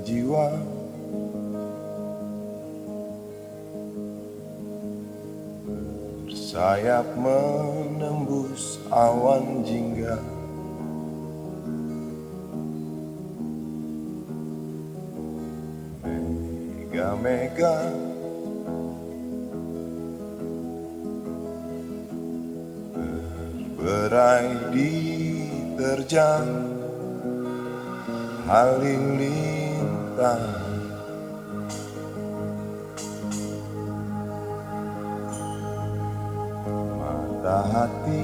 jiwa. Bersayap menembus awan jingga. Mega-mega berberai diterjang halilintar. Mata hati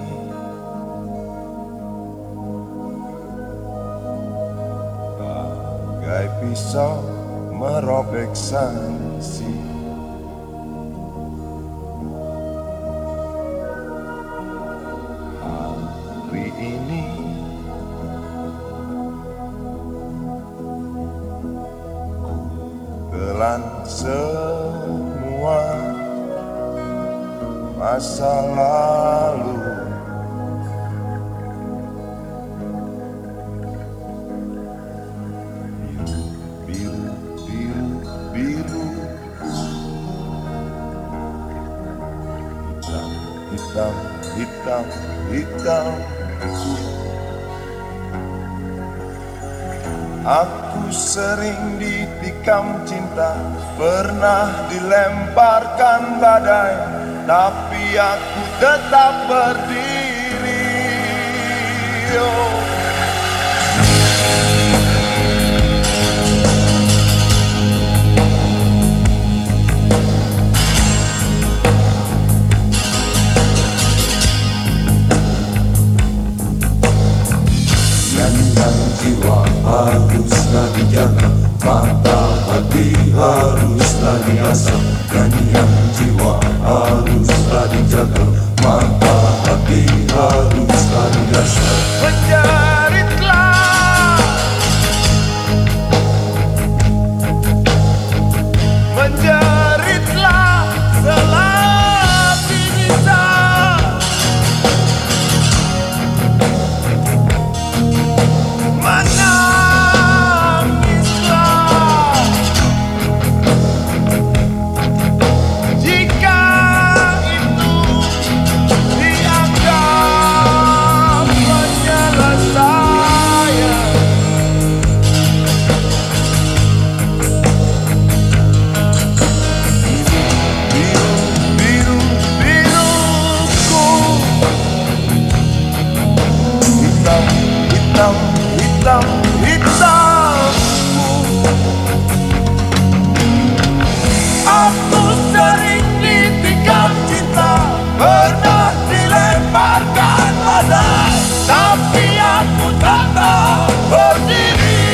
bagai pisau merobek sanksi. Hari ini ku telan semua masa lalu. Hitam, hitam, hitam. Aku sering ditikam cinta, pernah dilemparkan badai, tapi aku tetap berdiri. Oh. Jiwa haruslah dijaga, mata hati haruslah diasah. Nyanyian jiwa haruslah dijaga, mata hati haruslah diasah. Menjeritlah, menjeritlah selagi bisa. Hitam, hitamku. Aku sering ditikam cinta, pernah dilemparkan badai, tapi aku tetap berdiri.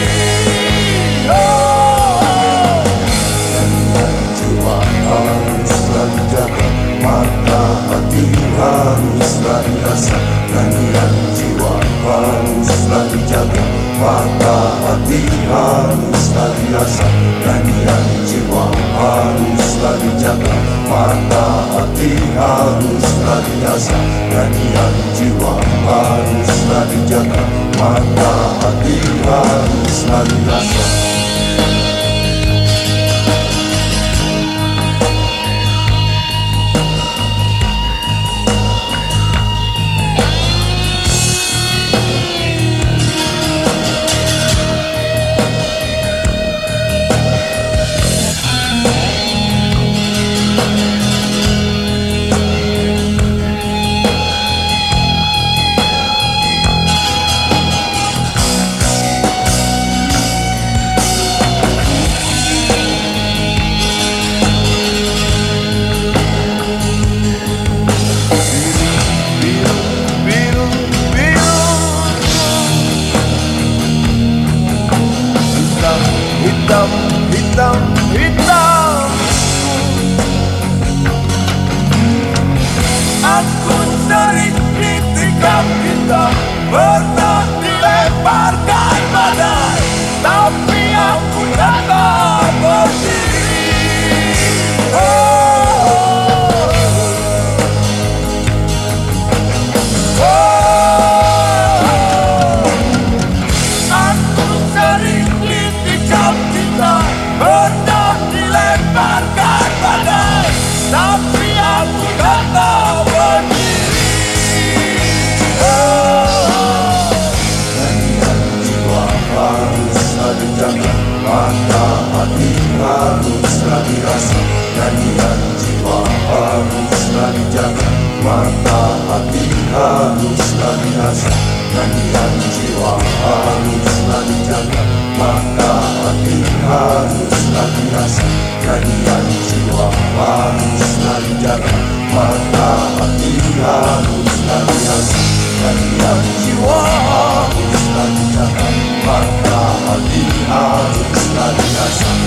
Oh. Jiwa haruslah dijaga, mata hati haruslah diasah. Nyanyian jiwa haruslah dijaga, mata hati haruslah diasah. Nyanyian jiwa haruslah dijaga, mata hati haruslah diasah. Nyanyian jiwa haruslah dijaga, mata hati haruslah diasah. Hitam, hitam, hitam. Aku sering ditikam cinta, pernah dilemparkan badai, tapi aku tetap berdiri. Oh. Oh. Aku sering ditikam cinta, haruslah dirasa, nyanyian jiwa haruslah dijaga, mata hati haruslah dirasa, nyanyian jiwa haruslah dijaga, mata hati haruslah dirasa, nyanyian jiwa haruslah dijaga, mata hati haruslah dirasa, nyanyian jiwa haruslah dijaga, mata hati haruslah dirasa.